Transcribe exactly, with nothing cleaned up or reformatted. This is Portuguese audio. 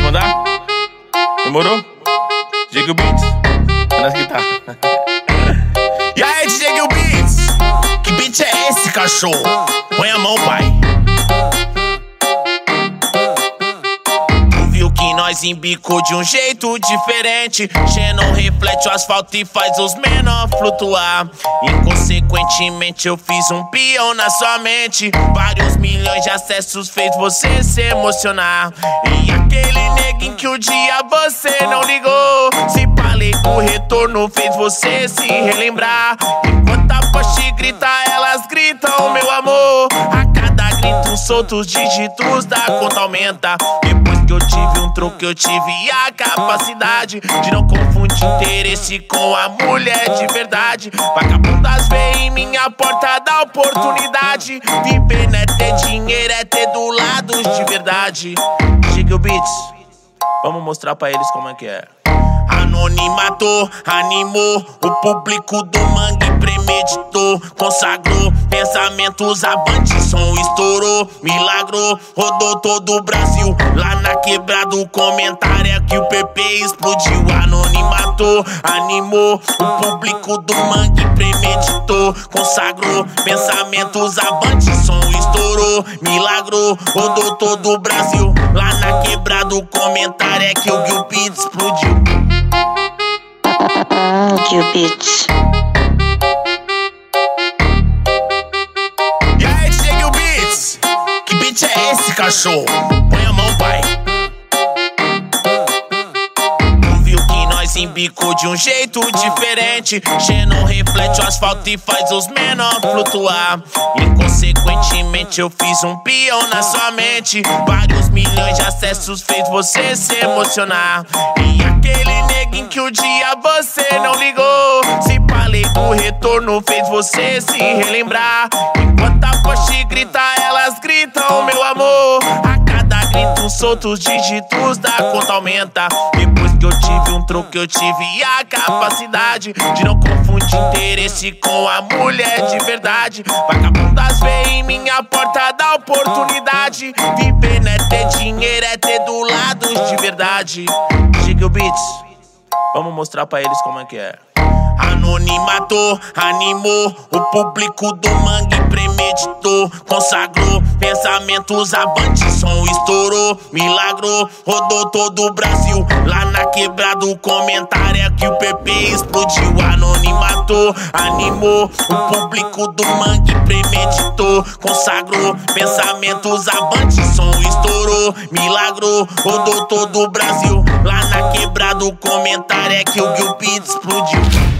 mandar? Demorou? D J Gil Beats, nas guitarras. E aí, D J Gil Beats? Que beat é esse, cachorro? Põe a mão, pai. Tu viu que nós embicou de um jeito diferente. Xenon reflete o asfalto e faz os menor flutuar. Inconsequentemente eu fiz um peão na sua mente. Vários milhões de acessos fez você se emocionar. E aquele neguinho que um dia você não ligou, se palei o retorno fez você se relembrar. Enquanto a poste grita, elas gritam meu amor. A cada grito um solto, os dígitos da conta aumenta. Depois que eu tive um troco, eu tive a capacidade de não confundir interesse com a mulher de verdade. Vagabundas vêm em minha porta da oportunidade. Viver não é ter dinheiro, é ter do lado de verdade. D J Gil Beats, vamos mostrar pra eles como é que é. Anonimato animou o público do mangue, premeditou, consagrou pensamentos avantes, som estourou, milagro, rodou todo o Brasil. Lá na quebrada o comentário é que o P P explodiu. Anonimato animou o público do mangue, premeditou, consagrou pensamentos avantes, som estourou, milagro, rodou todo o Brasil. Lá na quebrada o comentário é que o Gil Beats explodiu. Gil Beats. E aí, D J Gil Beats? Que beat é esse, cachorro? Põe a mão, pai. Tu viu que nós embicou de um jeito diferente. Xenon reflete o asfalto e faz os menor flutuar. Inconsequentemente eu fiz um peão na sua mente. Vários milhões de acessos fez você se emocionar. E aquele neguinho que um dia você não ligou, se palei o retorno fez você se relembrar. Enquanto a poste grita, elas gritam meu amor. A cada grito um solto, os dígitos da conta aumenta. Depois que eu tive um troco, eu tive a capacidade de não confundir interesse com a mulher de verdade. Vagabundas vêm em minha porta da oportunidade. Viver não é ter dinheiro, é ter do lado de verdade. D J Gil Beats, vamos mostrar pra eles como é que é. Anonimato animou o público do mangue, premeditou, consagrou pensamentos avantes, som estourou, milagro, rodou todo o Brasil. Lá na quebrada o comentário é que o P P explodiu. Anonimato animou o público do mangue, premeditou, consagrou pensamentos avantes, som estourou, milagro, rodou todo o Brasil. Lá na quebrada o comentário é que o Gil Beats explodiu.